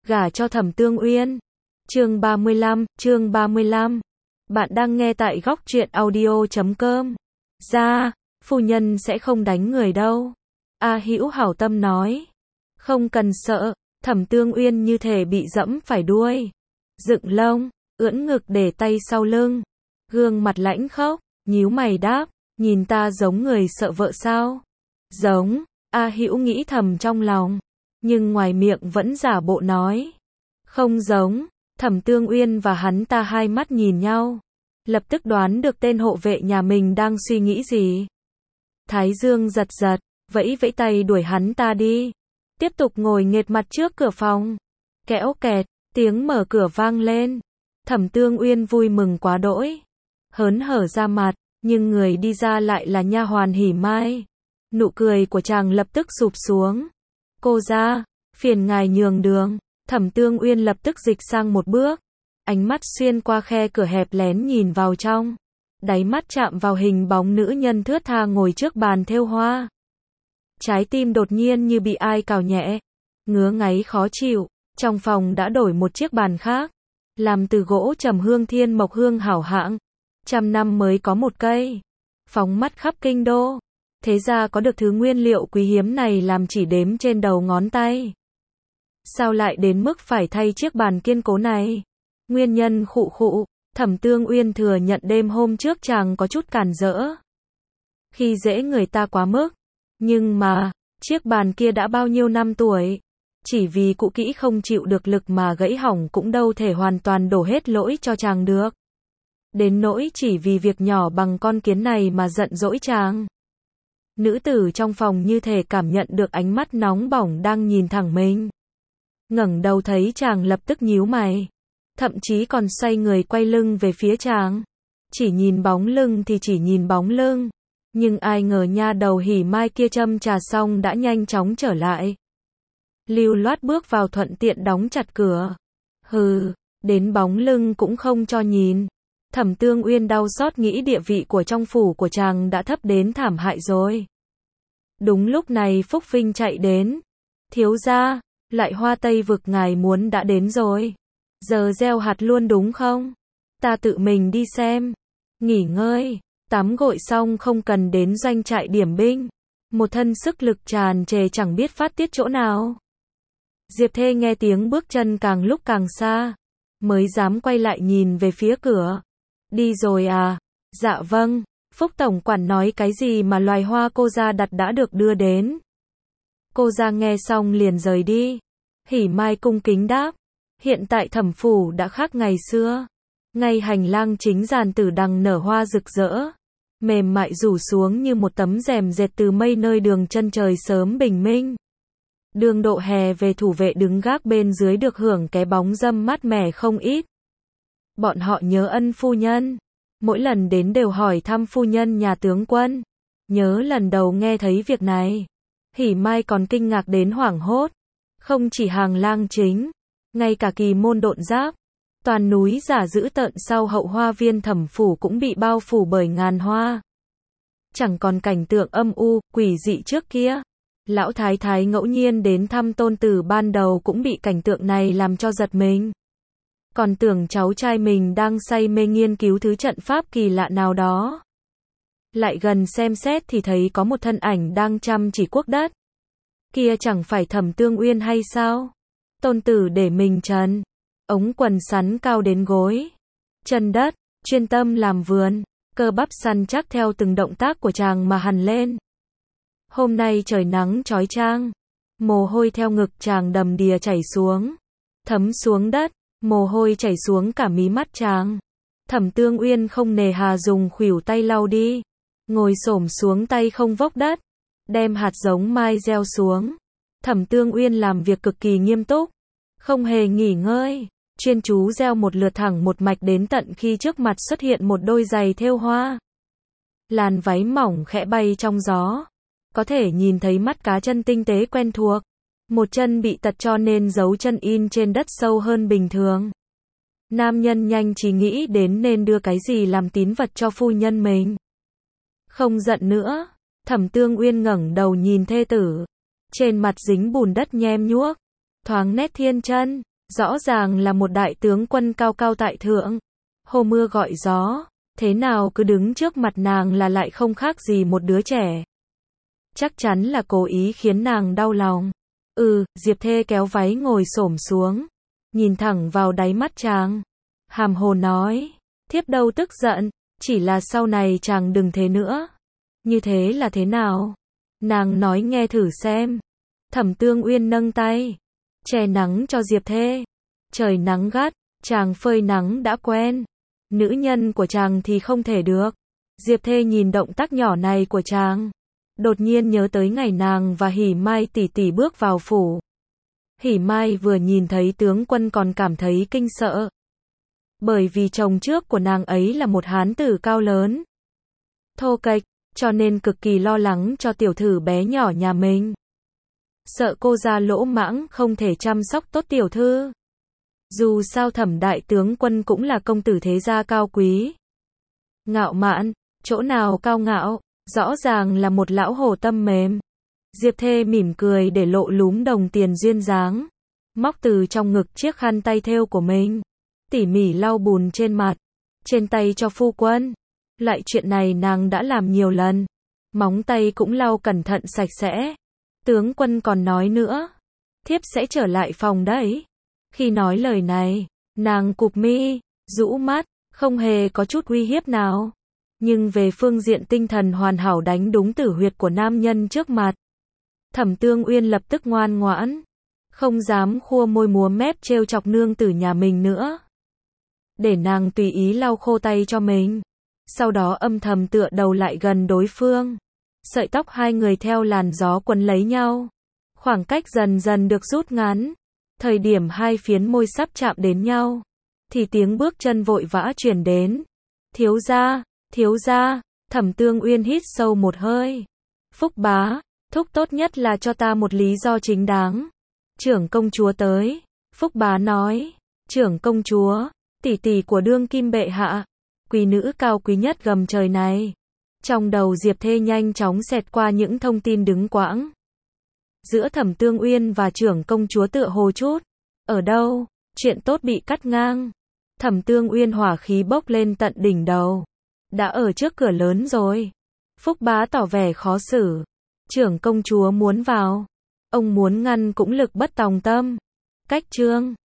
gả cho Thẩm Tương Uyên. Chương 35. Bạn đang nghe tại góc truyện audio.com. Ra, phu nhân sẽ không đánh người đâu. A Hữu hảo tâm nói. Không cần sợ, Thẩm Tương Uyên như thể bị dẫm phải đuôi. Dựng lông, ưỡn ngực để tay sau lưng. Gương mặt lãnh khốc, nhíu mày đáp, nhìn ta giống người sợ vợ sao? Giống, A Hữu nghĩ thầm trong lòng, nhưng ngoài miệng vẫn giả bộ nói. Không giống. Thẩm Tương Uyên và hắn ta hai mắt nhìn nhau, lập tức đoán được tên hộ vệ nhà mình đang suy nghĩ gì. Thái dương giật giật, vẫy vẫy tay đuổi hắn ta đi. Tiếp tục ngồi nghệt mặt trước cửa phòng. Kẽo kẹt, tiếng mở cửa vang lên. Thẩm Tương Uyên vui mừng quá đỗi, hớn hở ra mặt, nhưng người đi ra lại là nha hoàn Hỉ Mai. Nụ cười của chàng lập tức sụp xuống. Cô ra, phiền ngài nhường đường. Thẩm Tương Uyên lập tức dịch sang một bước, ánh mắt xuyên qua khe cửa hẹp lén nhìn vào trong. Đáy mắt chạm vào hình bóng nữ nhân thướt tha ngồi trước bàn thêu hoa. Trái tim đột nhiên như bị ai cào nhẹ, ngứa ngáy khó chịu. Trong phòng đã đổi một chiếc bàn khác, làm từ gỗ trầm hương thiên mộc hương hảo hạng, 100 năm mới có một cây, phóng mắt khắp kinh đô. Thế ra có được thứ nguyên liệu quý hiếm này làm chỉ đếm trên đầu ngón tay. Sao lại đến mức phải thay chiếc bàn kiên cố này? Nguyên nhân khụ khụ. Thẩm Tương Uyên thừa nhận đêm hôm trước chàng có chút cản rỡ, khi dễ người ta quá mức. Nhưng mà, chiếc bàn kia đã bao nhiêu năm tuổi, chỉ vì cũ kỹ không chịu được lực mà gãy hỏng cũng đâu thể hoàn toàn đổ hết lỗi cho chàng được. Đến nỗi chỉ vì việc nhỏ bằng con kiến này mà giận dỗi chàng. Nữ tử trong phòng như thể cảm nhận được ánh mắt nóng bỏng đang nhìn thẳng mình. Ngẩng đầu thấy chàng lập tức nhíu mày, thậm chí còn xoay người quay lưng về phía chàng. Chỉ nhìn bóng lưng thì chỉ nhìn bóng lưng, nhưng ai ngờ nha đầu Hỉ Mai kia châm trà xong đã nhanh chóng trở lại. Lưu loát bước vào thuận tiện đóng chặt cửa. Hừ, đến bóng lưng cũng không cho nhìn. Thẩm Tương Uyên đau xót nghĩ địa vị của trong phủ của chàng đã thấp đến thảm hại rồi. Đúng lúc này Phúc Vinh chạy đến. Thiếu gia, lại hoa Tây vực ngài muốn đã đến rồi. Giờ gieo hạt luôn đúng không? Ta tự mình đi xem. Nghỉ ngơi, tắm gội xong không cần đến doanh trại điểm binh. Một thân sức lực tràn trề chẳng biết phát tiết chỗ nào. Diệp Thê nghe tiếng bước chân càng lúc càng xa, mới dám quay lại nhìn về phía cửa. Đi rồi à? Dạ vâng. Phúc tổng quản nói cái gì mà loài hoa cô gia đặt đã được đưa đến. Cô gia nghe xong liền rời đi. Hỉ Mai cung kính đáp. Hiện tại Thẩm phủ đã khác ngày xưa. Ngay hành lang chính giàn tử đằng nở hoa rực rỡ, mềm mại rủ xuống như một tấm rèm dệt từ mây nơi đường chân trời sớm bình minh. Đường Độ Hè về thủ vệ đứng gác bên dưới được hưởng cái bóng râm mát mẻ không ít. Bọn họ nhớ ân phu nhân, mỗi lần đến đều hỏi thăm phu nhân nhà tướng quân. Nhớ lần đầu nghe thấy việc này, Hỉ Mai còn kinh ngạc đến hoảng hốt. Không chỉ hàng lang chính, ngay cả kỳ môn độn giáp, toàn núi giả dữ tợn sau hậu hoa viên Thẩm phủ cũng bị bao phủ bởi ngàn hoa. Chẳng còn cảnh tượng âm u, quỷ dị trước kia. Lão thái thái ngẫu nhiên đến thăm tôn tử ban đầu cũng bị cảnh tượng này làm cho giật mình. Còn tưởng cháu trai mình đang say mê nghiên cứu thứ trận pháp kỳ lạ nào đó. Lại gần xem xét thì thấy có một thân ảnh đang chăm chỉ cuốc đất. Kia chẳng phải Thẩm Tương Uyên hay sao? Tôn tử để mình trần, ống quần sắn cao đến gối, chân đất, chuyên tâm làm vườn, cơ bắp săn chắc theo từng động tác của chàng mà hằn lên. Hôm nay trời nắng chói chang, mồ hôi theo ngực chàng đầm đìa chảy xuống, thấm xuống đất, mồ hôi chảy xuống cả mí mắt chàng. Thẩm Tương Uyên không nề hà dùng khuỷu tay lau đi, ngồi xổm xuống tay không vốc đất, đem hạt giống mai gieo xuống. Thẩm Tương Uyên làm việc cực kỳ nghiêm túc, không hề nghỉ ngơi, chuyên chú gieo một lượt thẳng một mạch đến tận khi trước mặt xuất hiện một đôi giày thêu hoa. Làn váy mỏng khẽ bay trong gió, có thể nhìn thấy mắt cá chân tinh tế quen thuộc. Một chân bị tật cho nên dấu chân in trên đất sâu hơn bình thường. Nam nhân nhanh chỉ nghĩ đến nên đưa cái gì làm tín vật cho phu nhân mình. Không giận nữa, Thẩm Tương Uyên ngẩng đầu nhìn thê tử, trên mặt dính bùn đất nhem nhuốc, thoáng nét thiên chân, Rõ ràng là một đại tướng quân cao cao tại thượng, hô mưa gọi gió, thế nào cứ đứng trước mặt nàng là lại không khác gì một đứa trẻ. Chắc chắn là cố ý khiến nàng đau lòng. Diệp Thê kéo váy ngồi xổm xuống, nhìn thẳng vào đáy mắt chàng, hàm hồ nói, thiếp đâu tức giận, chỉ là sau này chàng đừng thế nữa. Như thế là thế nào? Nàng nói nghe thử xem. Thẩm Tương Uyên nâng tay, che nắng cho Diệp Thê. Trời nắng gắt, chàng phơi nắng đã quen, nữ nhân của chàng thì không thể được. Diệp Thê nhìn động tác nhỏ này của chàng, đột nhiên nhớ tới ngày nàng và Hỉ Mai tỷ tỷ bước vào phủ. Hỉ Mai vừa nhìn thấy tướng quân còn cảm thấy kinh sợ, bởi vì chồng trước của nàng ấy là một hán tử cao lớn, thô kệch, cho nên cực kỳ lo lắng cho tiểu thử bé nhỏ nhà mình. Sợ cô ra lỗ mãng không thể chăm sóc tốt tiểu thư. Dù sao Thẩm đại tướng quân cũng là công tử thế gia cao quý. Ngạo mạn, chỗ nào cao ngạo, rõ ràng là một lão hổ tâm mềm. Diệp Thê mỉm cười để lộ lúm đồng tiền duyên dáng, móc từ trong ngực chiếc khăn tay thêu của mình, tỉ mỉ lau bùn trên mặt, trên tay cho phu quân. Lại chuyện này nàng đã làm nhiều lần, móng tay cũng lau cẩn thận sạch sẽ. Tướng quân còn nói nữa, thiếp sẽ trở lại phòng đấy. Khi nói lời này, nàng cụp mi, rũ mắt, không hề có chút uy hiếp nào. Nhưng về phương diện tinh thần hoàn hảo đánh đúng tử huyệt của nam nhân trước mặt. Thẩm Tương Uyên lập tức ngoan ngoãn, không dám khua môi múa mép trêu chọc nương tử nhà mình nữa. Để nàng tùy ý lau khô tay cho mình, sau đó âm thầm tựa đầu lại gần đối phương. Sợi tóc hai người theo làn gió quấn lấy nhau, khoảng cách dần dần được rút ngắn. Thời điểm hai phiến môi sắp chạm đến nhau, thì tiếng bước chân vội vã truyền đến. Thiếu gia, thiếu gia. Thẩm Tương Uyên hít sâu một hơi. Phúc bá, thúc tốt nhất là cho ta một lý do chính đáng. Trưởng công chúa tới. Phúc bá nói, trưởng công chúa, tỷ tỷ của đương kim bệ hạ, quý nữ cao quý nhất gầm trời này. Trong đầu Diệp Thê nhanh chóng xẹt qua những thông tin đứng quãng. Giữa Thẩm Tương Uyên và trưởng công chúa tựa hồ chút. Ở đâu? Chuyện tốt bị cắt ngang. Thẩm Tương Uyên hỏa khí bốc lên tận đỉnh đầu. Đã ở trước cửa lớn rồi. Phúc bá tỏ vẻ khó xử. Trưởng công chúa muốn vào. Ông muốn ngăn cũng lực bất tòng tâm. Cách chương